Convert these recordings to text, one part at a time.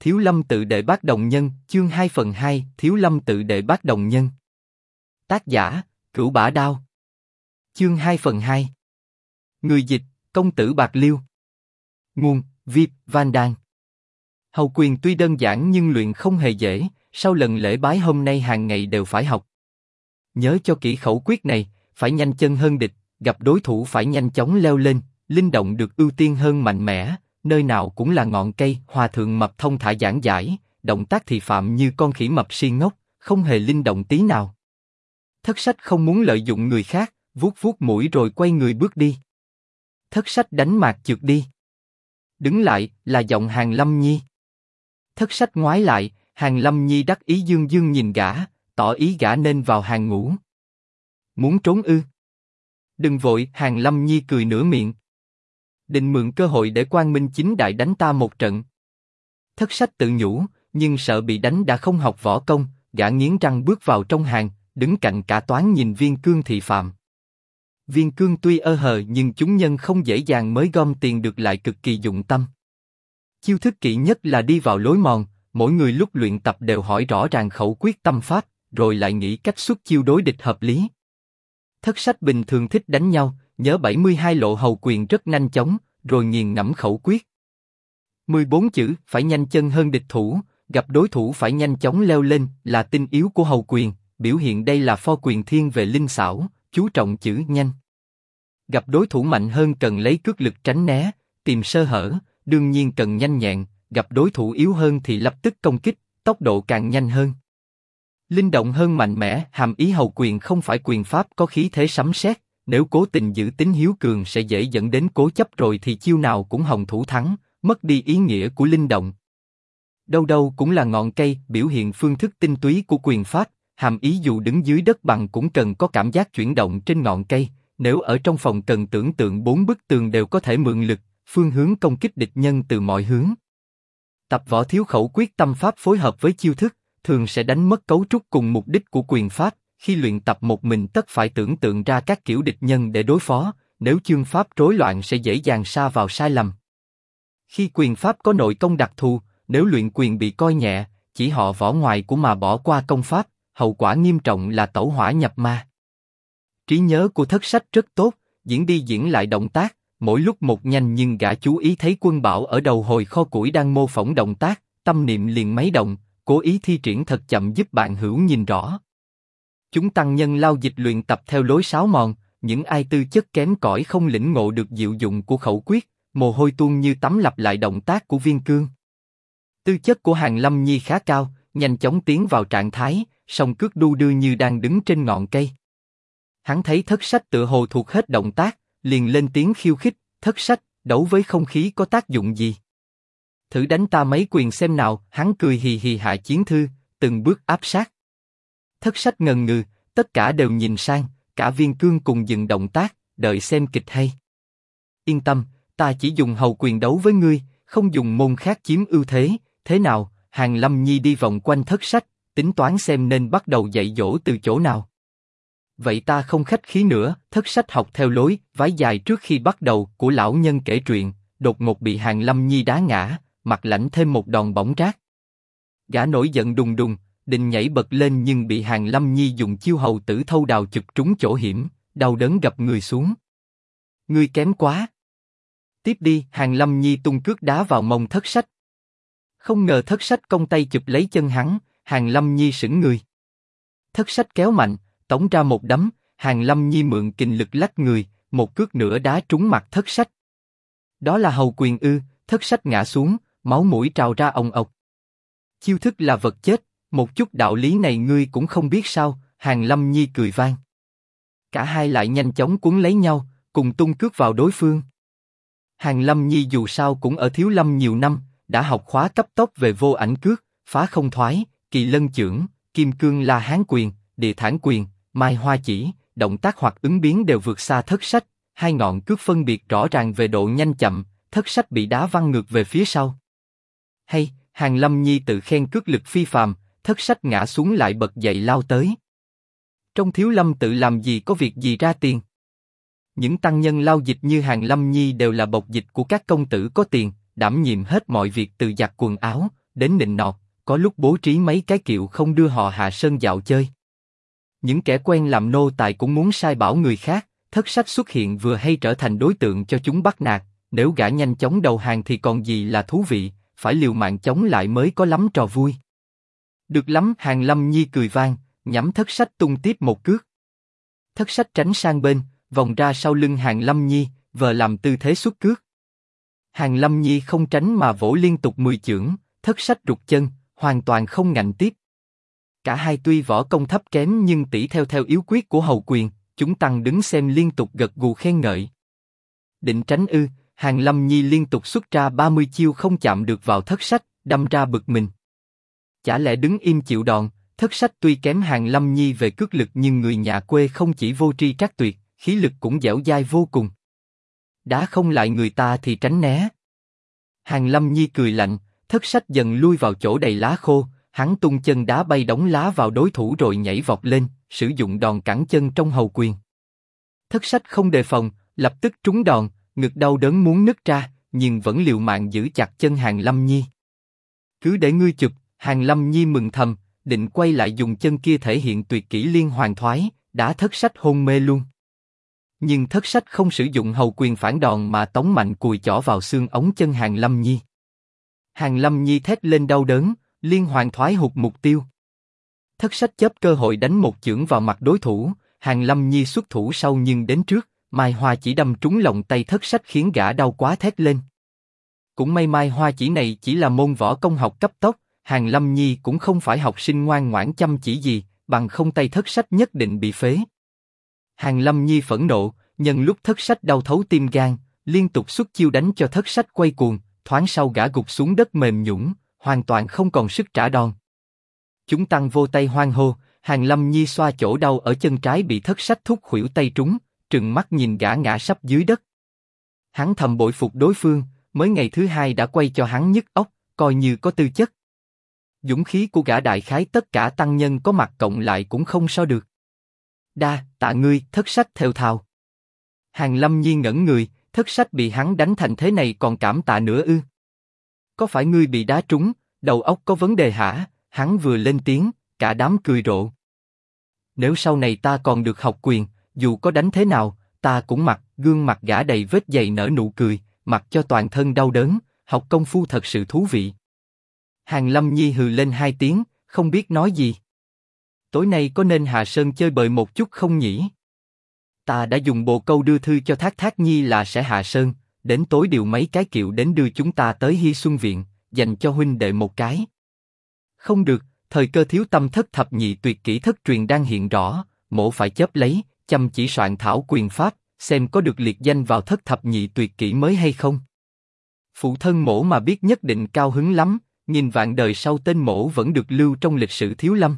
Thiếu Lâm tự đệ bát đồng nhân, chương 2/2, Thiếu Lâm tự đệ bát đồng nhân. Tác giả, Cửu Bả Đao. Chương 2/2. Người dịch, Công tử Bạc Liêu. Nguồn, Vip, Van Đan. Hầu quyền tuy đơn giản nhưng luyện không hề dễ, sau lần lễ bái hôm nay hàng ngày đều phải học. Nhớ cho kỹ khẩu quyết này, phải nhanh chân hơn địch, gặp đối thủ phải nhanh chóng leo lên, linh động được ưu tiên hơn mạnh mẽ, nơi nào cũng là ngọn cây. Hòa thượng Mập thông thả giảng giải, động tác thì phạm như con khỉ mập si ngốc, không hề linh động tí nào. Thất sách không muốn lợi dụng người khác, vuốt vuốt mũi rồi quay người bước đi. Thất sách đánh mạc trượt đi. Đứng lại, là giọng Hàn Lâm Nhi. Thất sách ngoái lại, Hàn Lâm Nhi đắc ý dương dương nhìn gã, tỏ ý gã nên vào hàng ngũ. Muốn trốn ư? Đừng vội, Hàn Lâm Nhi cười nửa miệng. Định mượn cơ hội để Quang Minh chính đại đánh ta một trận. Thất sách tự nhủ, nhưng sợ bị đánh đã không học võ công, gã nghiến răng bước vào trong hàng, đứng cạnh cả toán nhìn Viên Cương thị phạm. Viên Cương tuy ơ hờ nhưng chúng nhân không dễ dàng mới gom tiền được lại cực kỳ dụng tâm. Chiêu thức kỵ nhất là đi vào lối mòn, mỗi người lúc luyện tập đều hỏi rõ ràng khẩu quyết tâm pháp, rồi lại nghĩ cách xuất chiêu đối địch hợp lý. Thất sách bình thường thích đánh nhau, nhớ 72 lộ hầu quyền rất nhanh chóng, rồi nghiền ngẫm khẩu quyết. 14 chữ, phải nhanh chân hơn địch thủ, gặp đối thủ phải nhanh chóng leo lên, là tinh yếu của hầu quyền, biểu hiện đây là pho quyền thiên về linh xảo, chú trọng chữ nhanh. Gặp đối thủ mạnh hơn cần lấy cước lực tránh né, tìm sơ hở, đương nhiên cần nhanh nhẹn, gặp đối thủ yếu hơn thì lập tức công kích, tốc độ càng nhanh hơn. Linh động hơn mạnh mẽ, hàm ý hầu quyền không phải quyền pháp có khí thế sấm sét, nếu cố tình giữ tính hiếu cường sẽ dễ dẫn đến cố chấp rồi thì chiêu nào cũng hồng thủ thắng, mất đi ý nghĩa của linh động. Đâu đâu cũng là ngọn cây, biểu hiện phương thức tinh túy của quyền pháp, hàm ý dù đứng dưới đất bằng cũng cần có cảm giác chuyển động trên ngọn cây, nếu ở trong phòng cần tưởng tượng 4 bức tường đều có thể mượn lực, phương hướng công kích địch nhân từ mọi hướng. Tập võ thiếu khẩu quyết tâm pháp phối hợp với chiêu thức, thường sẽ đánh mất cấu trúc cùng mục đích của quyền pháp. Khi luyện tập một mình tất phải tưởng tượng ra các kiểu địch nhân để đối phó, nếu chương pháp rối loạn sẽ dễ dàng sa vào sai lầm. Khi quyền pháp có nội công đặc thù, nếu luyện quyền bị coi nhẹ, chỉ họ võ ngoài của mà bỏ qua công pháp, hậu quả nghiêm trọng là tẩu hỏa nhập ma. Trí nhớ của thất sách rất tốt, diễn đi diễn lại động tác, mỗi lúc một nhanh nhưng gã chú ý thấy Quân Bảo ở đầu hồi kho củi đang mô phỏng động tác, tâm niệm liền máy động, cố ý thi triển thật chậm giúp bạn hữu nhìn rõ. Chúng tăng nhân lao dịch luyện tập theo lối sáo mòn, những ai tư chất kém cỏi không lĩnh ngộ được diệu dụng của khẩu quyết, mồ hôi tuôn như tắm lặp lại động tác của Viên Cương. Tư chất của Hàn Lâm Nhi khá cao, nhanh chóng tiến vào trạng thái, song cước đu đưa như đang đứng trên ngọn cây. Hắn thấy thất sách tựa hồ thuộc hết động tác, liền lên tiếng khiêu khích, thất sách, đấu với không khí có tác dụng gì? Thử đánh ta mấy quyền xem nào, hắn cười hì hì hạ chiến thư, từng bước áp sát. Thất sách ngần ngừ, tất cả đều nhìn sang, cả Viên Cương cùng dừng động tác, đợi xem kịch hay. Yên tâm, ta chỉ dùng hầu quyền đấu với ngươi, không dùng môn khác chiếm ưu thế, thế nào? Hàn Lâm Nhi đi vòng quanh thất sách, tính toán xem nên bắt đầu dạy dỗ từ chỗ nào. Vậy ta không khách khí nữa, thất sách học theo lối vái dài trước khi bắt đầu của lão nhân kể chuyện, đột ngột bị Hàn Lâm Nhi đá ngã, mặt lãnh thêm một đòn bỏng rát. Gã nổi giận đùng đùng, định nhảy bật lên nhưng bị Hàn Lâm Nhi dùng chiêu hầu tử thâu đào chụp trúng chỗ hiểm, đau đớn gập người xuống. Ngươi kém quá. Tiếp đi, Hàn Lâm Nhi tung cước đá vào mông thất sách. Không ngờ thất sách cong tay chụp lấy chân hắn, Hàn Lâm Nhi sững người. Thất sách kéo mạnh, tống ra một đấm, Hàn Lâm Nhi mượn kình lực lách người, một cước nữa đá trúng mặt thất sách. Đó là hầu quyền ư? Thất sách ngã xuống, máu mũi trào ra ồng ộc. Chiêu thức là vật chết, một chút đạo lý này ngươi cũng không biết sao? Hàn Lâm Nhi cười vang. Cả hai lại nhanh chóng cuốn lấy nhau, cùng tung cước vào đối phương. Hàn Lâm Nhi dù sao cũng ở Thiếu Lâm nhiều năm, đã học khóa cấp tốc về vô ảnh cước, phá không thoái, kỳ lân chưởng, kim cương la hán quyền, địa thản quyền, mai hoa chỉ, động tác hoặc ứng biến đều vượt xa thất sách. Hai ngọn cước phân biệt rõ ràng về độ nhanh chậm, thất sách bị đá văng ngược về phía sau. Hay, Hàn Lâm Nhi tự khen cước lực phi phàm, thất sách ngã xuống lại bật dậy lao tới. Trong Thiếu Lâm tự làm gì có việc gì ra tiền. Những tăng nhân lao dịch như Hàn Lâm Nhi đều là bộc dịch của các công tử có tiền, đảm nhiệm hết mọi việc từ giặt quần áo, đến nịnh nọt, có lúc bố trí mấy cái kiệu không đưa họ hạ sơn dạo chơi. Những kẻ quen làm nô tài cũng muốn sai bảo người khác, thất sách xuất hiện vừa hay trở thành đối tượng cho chúng bắt nạt, nếu gã nhanh chóng đầu hàng thì còn gì là thú vị, phải liều mạng chống lại mới có lắm trò vui. Được lắm, Hàn Lâm Nhi cười vang, nhắm thất sách tung tiếp một cước. Thất sách tránh sang bên, vòng ra sau lưng Hàn Lâm Nhi, vờ làm tư thế xuất cước. Hàn Lâm Nhi không tránh mà vỗ liên tục 10 chưởng, thất sách rụt chân, hoàn toàn không ngạnh tiếp. Cả hai tuy võ công thấp kém nhưng tỷ theo yếu quyết của hầu quyền, chúng tăng đứng xem liên tục gật gù khen ngợi. Định tránh ư? Hàn Lâm Nhi liên tục xuất ra 30 chiêu không chạm được vào thất sách, đâm ra bực mình. Chả lẽ đứng im chịu đòn? Thất sách tuy kém Hàn Lâm Nhi về cước lực nhưng người nhà quê không chỉ vô tri trác tuyệt, khí lực cũng dẻo dai vô cùng. Đá không lại người ta thì tránh né. Hàn Lâm Nhi cười lạnh, thất sách dần lui vào chỗ đầy lá khô, hắn tung chân đá bay đống lá vào đối thủ rồi nhảy vọt lên, sử dụng đòn cẳng chân trong hầu quyền. Thất sách không đề phòng, lập tức trúng đòn, ngực đau đớn muốn nứt ra, nhưng vẫn liều mạng giữ chặt chân Hàn Lâm Nhi. Cứ để ngươi chụp, Hàn Lâm Nhi mừng thầm, định quay lại dùng chân kia thể hiện tuyệt kỹ liên hoàn thoái, đá thất sách hôn mê luôn. Nhưng thất sách không sử dụng hầu quyền phản đòn mà tống mạnh cùi chỏ vào xương ống chân Hàn Lâm Nhi. Hàn Lâm Nhi thét lên đau đớn, liên hoàn thoái hụt mục tiêu. Thất sách chớp cơ hội đánh một chưởng vào mặt đối thủ, Hàn Lâm Nhi xuất thủ sau nhưng đến trước, Mai Hoa chỉ đâm trúng lòng tay thất sách khiến gã đau quá thét lên. Cũng may Mai Hoa chỉ này chỉ là môn võ công học cấp tốc, Hàn Lâm Nhi cũng không phải học sinh ngoan ngoãn chăm chỉ gì, bằng không tay thất sách nhất định bị phế. Hàn Lâm Nhi phẫn nộ, nhân lúc thất sách đau thấu tim gan, liên tục xuất chiêu đánh cho thất sách quay cuồng, thoáng sau gã gục xuống đất mềm nhũn, hoàn toàn không còn sức trả đòn. Chúng tăng vô tay hoan hô, Hàn Lâm Nhi xoa chỗ đau ở chân trái bị thất sách thúc khuỷu tay trúng, trừng mắt nhìn gã ngã sắp dưới đất. Hắn thầm bội phục đối phương, mới ngày thứ hai đã quay cho hắn nhức óc, coi như có tư chất. Dũng khí của gã đại khái tất cả tăng nhân có mặt cộng lại cũng không so được. Đa tạ ngươi, thất sách thều thào. Hàn Lâm Nhi ngẩn người, thất sách bị hắn đánh thành thế này còn cảm tạ nữa ư? Có phải ngươi bị đá trúng, đầu óc có vấn đề hả? Hắn vừa lên tiếng, cả đám cười rộ. Nếu sau này ta còn được học quyền, dù có đánh thế nào, ta cũng mặc. Gương mặt gã đầy vết dày nở nụ cười, mặc cho toàn thân đau đớn, học công phu thật sự thú vị. Hàn Lâm Nhi hừ lên 2 tiếng, không biết nói gì. Tối nay có nên hạ sơn chơi bời một chút không nhỉ? Ta đã dùng bồ câu đưa thư cho Thác Thác Nhi là sẽ hạ sơn, đến tối điều mấy cái kiệu đến đưa chúng ta tới Hy Xuân Viện, dành cho huynh đệ một cái. Không được, thời cơ thiếu tâm thất thập nhị tuyệt kỹ thất truyền đang hiện rõ, mỗ phải chớp lấy, chăm chỉ soạn thảo quyền pháp, xem có được liệt danh vào thất thập nhị tuyệt kỹ mới hay không. Phụ thân mỗ mà biết nhất định cao hứng lắm, nghìn vạn đời sau tên mỗ vẫn được lưu trong lịch sử Thiếu Lâm.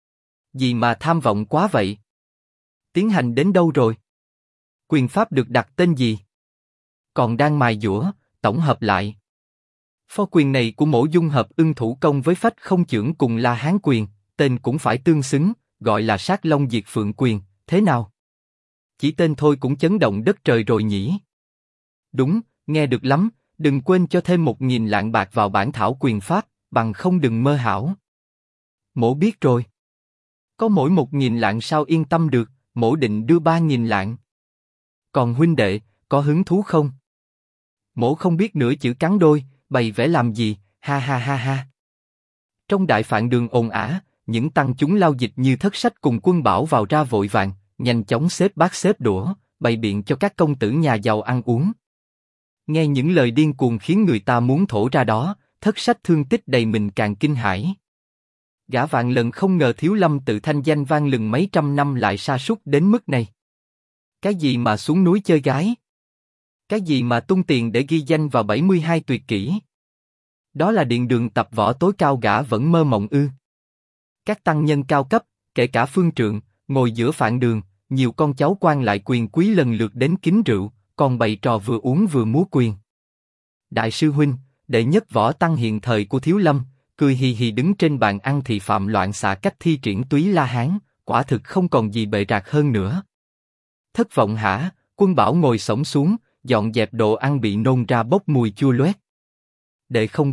Gì mà tham vọng quá vậy? Tiến hành đến đâu rồi? Quyền pháp được đặt tên gì? Còn đang mài dũa, tổng hợp lại. Phó quyền này của mỗ dung hợp ưng thủ công với phách không chưởng cùng La Hán quyền, tên cũng phải tương xứng, gọi là Sát Long Diệt Phượng quyền, thế nào? Chỉ tên thôi cũng chấn động đất trời rồi nhỉ? Đúng, nghe được lắm, đừng quên cho thêm 1.000 lạng bạc vào bản thảo quyền pháp, bằng không đừng mơ hão. Mỗ biết rồi. Có mỗi 1.000 lạng sao yên tâm được, mỗ định đưa 3.000 lạng. Còn huynh đệ, có hứng thú không? Mỗ không biết nửa chữ cắn đôi, bày vẽ làm gì, ha ha ha ha. Trong đại phạn đường ồn ả, những tăng chúng lao dịch như thất sách cùng Quân Bảo vào ra vội vàng, nhanh chóng xếp bát xếp đũa, bày biện cho các công tử nhà giàu ăn uống. Nghe những lời điên cuồng khiến người ta muốn thổ ra đó, thất sách thương tích đầy mình càng kinh hãi. Gã vạn lần không ngờ Thiếu Lâm tự thanh danh vang lừng mấy trăm năm lại sa sút đến mức này. Cái gì mà xuống núi chơi gái? Cái gì mà tung tiền để ghi danh vào 72 tuyệt kỹ? Đó là điện đường tập võ tối cao gã vẫn mơ mộng ư? Các tăng nhân cao cấp, kể cả phương trượng, ngồi giữa phạn đường, nhiều con cháu quan lại quyền quý lần lượt đến kính rượu, còn bày trò vừa uống vừa múa quyền. Đại sư huynh, đệ nhất võ tăng hiện thời của Thiếu Lâm, cười hì hì đứng trên bàn ăn thì phạm loạn xạ cách thi triển túy La Hán, quả thực không còn gì bệ rạc hơn nữa. Thất vọng hả? Quân Bảo ngồi xổm xuống, dọn dẹp đồ ăn bị nôn ra bốc mùi chua loét. Đệ không biết,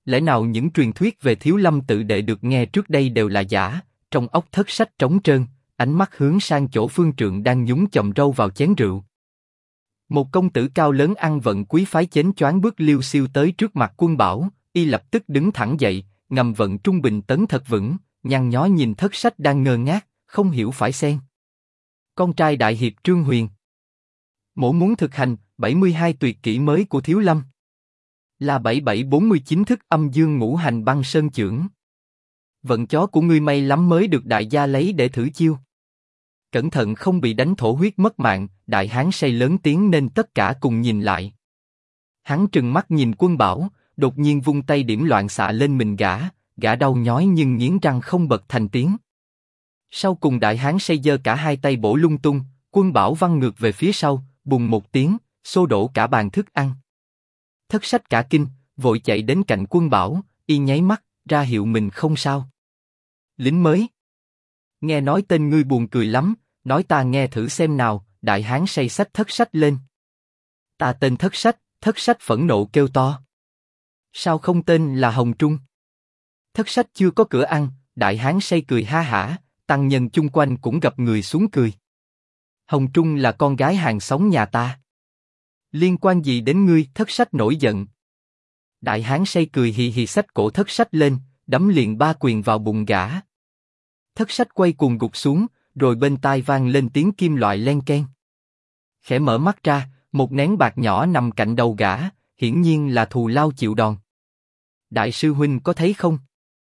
Lẽ nào những truyền thuyết về Thiếu Lâm tự đệ được nghe trước đây đều là giả? Trong óc Thất Sách trống trơn, ánh mắt hướng sang chỗ Phương Trượng đang nhúng chòm râu vào chén rượu. Một công tử cao lớn ăn vận quý phái chến choáng bước liêu xiêu tới trước mặt Quân Bảo, y lập tức đứng thẳng dậy, ngầm vận trung bình tấn thật vững, nhăn nhó nhìn Thất Sách đang ngơ ngác, không hiểu phải xen. Con trai đại hiệp Trương Huyền. Mỗ muốn thực hành 72 tuyệt kỹ mới của Thiếu Lâm. Là 7749 thức âm dương ngũ hành băng sơn chưởng. Vận chó của ngươi may lắm mới được đại gia lấy để thử chiêu. Cẩn thận không bị đánh thổ huyết mất mạng, đại hán say lớn tiếng nên tất cả cùng nhìn lại. Hắn trừng mắt nhìn Quân Bảo, đột nhiên vung tay điểm loạn xạ lên mình gã đau nhói nhưng nghiến răng không bật thành tiếng. Sau cùng đại hán say giơ cả hai tay bổ lung tung, Quân Bảo văng ngược về phía sau, bùng một tiếng, xô đổ cả bàn thức ăn. Thất Sách cả kinh, vội chạy đến cạnh Quân Bảo, y nháy mắt, ra hiệu mình không sao. Lính mới. Nghe nói tên ngươi buồn cười lắm, nói ta nghe thử xem nào. Đại hán say xách Thất Sách lên. Ta tên Thất Sách. Thất Sách phẫn nộ kêu to. Sao không tên là Hồng Trung? Thất Sách chưa có cửa ăn, đại hán say cười ha hả, tăng nhân chung quanh cũng gập người xuống cười. Hồng Trung là con gái hàng xóm nhà ta. Liên quan gì đến ngươi? Thất Sách nổi giận. Đại hán say cười hì hì xách cổ Thất Sách lên, đấm liền ba quyền vào bụng gã. Thất Sách quay cuồng gục xuống, rồi bên tai vang lên tiếng kim loại len keng. Khẽ mở mắt ra, một nén bạc nhỏ nằm cạnh đầu gã, hiển nhiên là thù lao chịu đòn. Đại sư huynh có thấy không?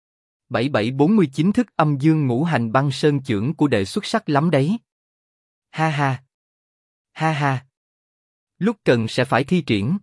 7749 thức âm dương ngũ hành băng sơn chưởng của đệ xuất sắc lắm đấy. Ha ha. Ha ha. Lúc cần sẽ phải thi triển.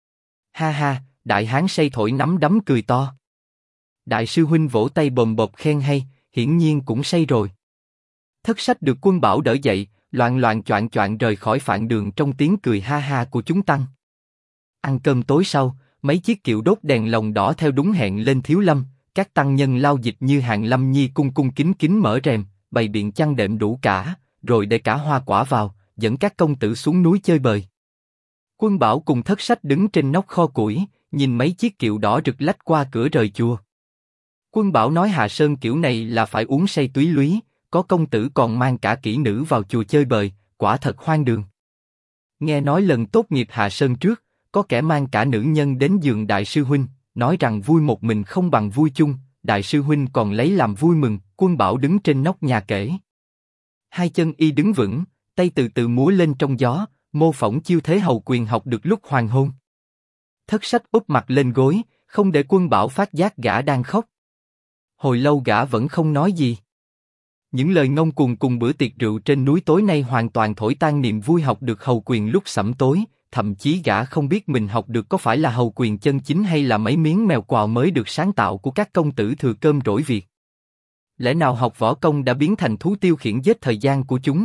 Ha ha, đại hán say thổi nắm đấm cười to. Đại sư huynh vỗ tay bồm bộp khen hay, hiển nhiên cũng say rồi. Thất Sách được Quân Bảo đỡ dậy, loạng loạng choạng choạng rời khỏi phạn đường trong tiếng cười ha ha của chúng tăng. Ăn cơm tối sau, mấy chiếc kiệu đốt đèn lồng đỏ theo đúng hẹn lên Thiếu Lâm, các tăng nhân lao dịch như hàng lâm nhi cung cung kính kính mở rèm, bày biện chăn đệm đủ cả, rồi để cả hoa quả vào, dẫn các công tử xuống núi chơi bời. Quân Bảo cùng Thất Sách đứng trên nóc kho củi, nhìn mấy chiếc kiệu đỏ rực lách qua cửa rời chùa. Quân Bảo nói Hạ Sơn kiểu này là phải uống say túy lúy, có công tử còn mang cả kỹ nữ vào chùa chơi bời, quả thật hoang đường. Nghe nói lần tốt nghiệp Hạ Sơn trước, có kẻ mang cả nữ nhân đến giường đại sư huynh, nói rằng vui một mình không bằng vui chung, đại sư huynh còn lấy làm vui mừng. Quân Bảo đứng trên nóc nhà kể. Hai chân y đứng vững, tay từ từ múa lên trong gió, mô phỏng chiêu thế hầu quyền học được lúc hoàng hôn. Thất Sách úp mặt lên gối, không để Quân Bảo phát giác gã đang khóc. Hồi lâu gã vẫn không nói gì. Những lời ngông cuồng cùng bữa tiệc rượu trên núi tối nay hoàn toàn thổi tan niềm vui học được hầu quyền lúc sẩm tối, thậm chí gã không biết mình học được có phải là hầu quyền chân chính hay là mấy miếng mèo quào mới được sáng tạo của các công tử thừa cơm rỗi việc. Lẽ nào học võ công đã biến thành thú tiêu khiển giết thời gian của chúng?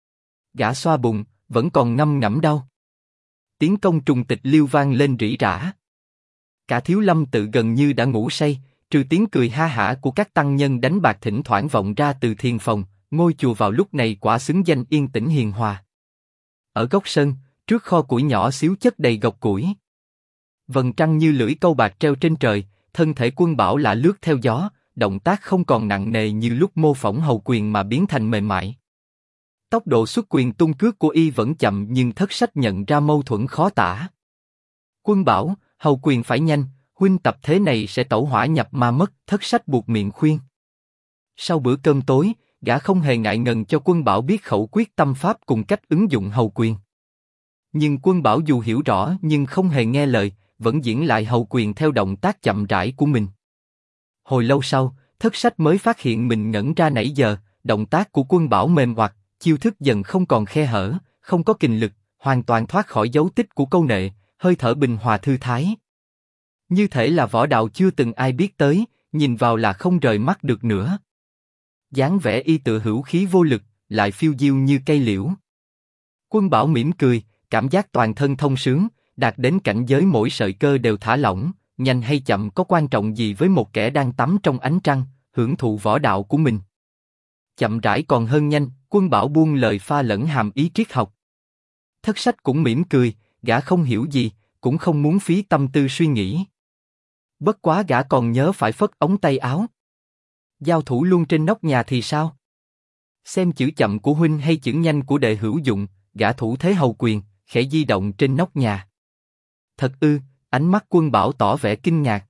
Gã xoa bụng, vẫn còn ngâm ngẫm đau. Tiếng công trùng tịch liêu vang lên rỉ rả. Cả Thiếu Lâm tự gần như đã ngủ say, trừ tiếng cười ha hả của các tăng nhân đánh bạc thỉnh thoảng vọng ra từ thiền phòng, ngôi chùa vào lúc này quả xứng danh yên tĩnh hiền hòa. Ở góc sân, trước kho củi nhỏ xíu chất đầy gọc củi. Vầng trăng như lưỡi câu bạc treo trên trời, thân thể Quân Bảo lả lướt theo gió, động tác không còn nặng nề như lúc mô phỏng hầu quyền mà biến thành mềm mại. Tốc độ xuất quyền tung cước của y vẫn chậm nhưng Thất Sách nhận ra mâu thuẫn khó tả. Quân Bảo, hầu quyền phải nhanh, huynh tập thế này sẽ tẩu hỏa nhập ma mất. Thất Sách buộc miệng khuyên. Sau bữa cơm tối, gã không hề ngại ngần cho Quân Bảo biết khẩu quyết tâm pháp cùng cách ứng dụng hầu quyền. Nhưng Quân Bảo dù hiểu rõ nhưng không hề nghe lời, vẫn diễn lại hầu quyền theo động tác chậm rãi của mình. Hồi lâu sau, Thất Sách mới phát hiện mình ngẩn ra nãy giờ, động tác của Quân Bảo mềm oặt, chiêu thức dần không còn khe hở, không có kình lực, hoàn toàn thoát khỏi dấu tích của câu nệ, hơi thở bình hòa thư thái. Như thể là võ đạo chưa từng ai biết tới, nhìn vào là không rời mắt được nữa. Dáng vẻ y tựa hữu khí vô lực, lại phiêu diêu như cây liễu. Quân Bảo mỉm cười, cảm giác toàn thân thông sướng, đạt đến cảnh giới mỗi sợi cơ đều thả lỏng, nhanh hay chậm có quan trọng gì với một kẻ đang tắm trong ánh trăng, hưởng thụ võ đạo của mình. Chậm rãi còn hơn nhanh, Quân Bảo buông lời pha lẫn hàm ý triết học. Thất Sách cũng mỉm cười, gã không hiểu gì, cũng không muốn phí tâm tư suy nghĩ. Bất quá gã còn nhớ phải phất ống tay áo. Giao thủ luôn trên nóc nhà thì sao? Xem chữ chậm của huynh hay chữ nhanh của đệ hữu dụng, gã thủ thế hầu quyền, khẽ di động trên nóc nhà. Thật ư? Ánh mắt Quân Bảo tỏ vẻ kinh ngạc.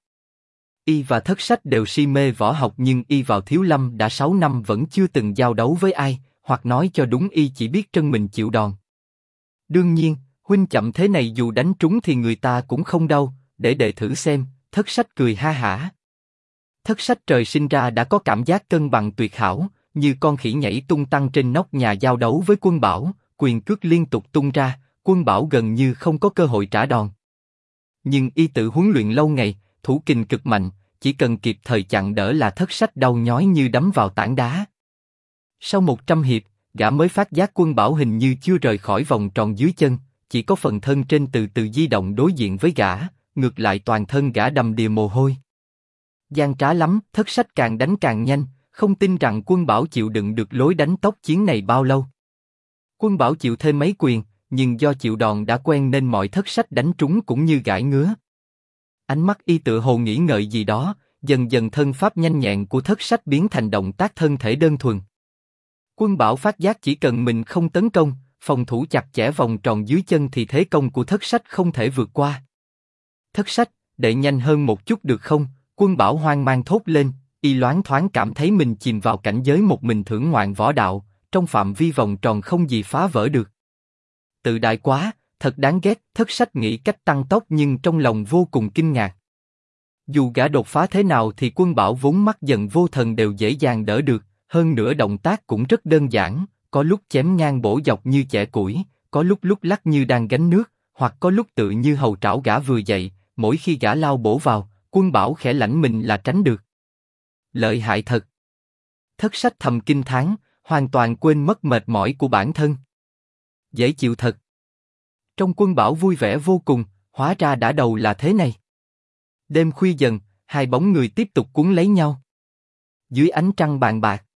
Y và Thất Sách đều si mê võ học nhưng y vào Thiếu Lâm đã 6 năm vẫn chưa từng giao đấu với ai, hoặc nói cho đúng y chỉ biết trân mình chịu đòn. Đương nhiên, huynh chậm thế này dù đánh trúng thì người ta cũng không đau, để đệ thử xem. Thất Sách cười ha hả. Thất Sách trời sinh ra đã có cảm giác cân bằng tuyệt hảo, như con khỉ nhảy tung tăng trên nóc nhà giao đấu với Quân Bảo, quyền cước liên tục tung ra, Quân Bảo gần như không có cơ hội trả đòn. Nhưng y tự huấn luyện lâu ngày, thủ kình cực mạnh, chỉ cần kịp thời chặn đỡ là Thất Sách đau nhói như đấm vào tảng đá. Sau 100 hiệp, gã mới phát giác Quân Bảo hình như chưa rời khỏi vòng tròn dưới chân, chỉ có phần thân trên từ từ di động đối diện với gã, ngược lại toàn thân gã đầm đìa mồ hôi. Gian trá lắm, Thất Sách càng đánh càng nhanh, không tin rằng Quân Bảo chịu đựng được lối đánh tốc chiến này bao lâu. Quân Bảo chịu thêm mấy quyền, nhưng do chịu đòn đã quen nên mọi Thất Sách đánh trúng cũng như gãi ngứa. Ánh mắt y tựa hồ nghĩ ngợi gì đó, dần dần thân pháp nhanh nhẹn của Thất Sách biến thành động tác thân thể đơn thuần. Quân Bảo phát giác chỉ cần mình không tấn công, phòng thủ chặt chẽ vòng tròn dưới chân thì thế công của Thất Sách không thể vượt qua. Thất Sách, đệ nhanh hơn một chút được không? Quân Bảo hoang mang thốt lên, y loáng thoáng cảm thấy mình chìm vào cảnh giới một mình thưởng ngoạn võ đạo, trong phạm vi vòng tròn không gì phá vỡ được. Tự đại quá, thật đáng ghét. Thất Sách nghĩ cách tăng tốc nhưng trong lòng vô cùng kinh ngạc. Dù gã đột phá thế nào thì Quân Bảo vốn mắt dần vô thần đều dễ dàng đỡ được, hơn nữa động tác cũng rất đơn giản, có lúc chém ngang bổ dọc như chẻ củi, có lúc lắc như đang gánh nước, hoặc có lúc tự như hầu trảo gã vừa dậy, mỗi khi gã lao bổ vào, Quân Bảo khẽ lãnh mình là tránh được. Lợi hại thật. Thất Sách thầm kinh thán, hoàn toàn quên mất mệt mỏi của bản thân. Dễ chịu thật. Trong Quân Bảo vui vẻ vô cùng, hóa ra đã đầu là thế này. Đêm khuya dần, hai bóng người tiếp tục cuốn lấy nhau. Dưới ánh trăng bàn bạc.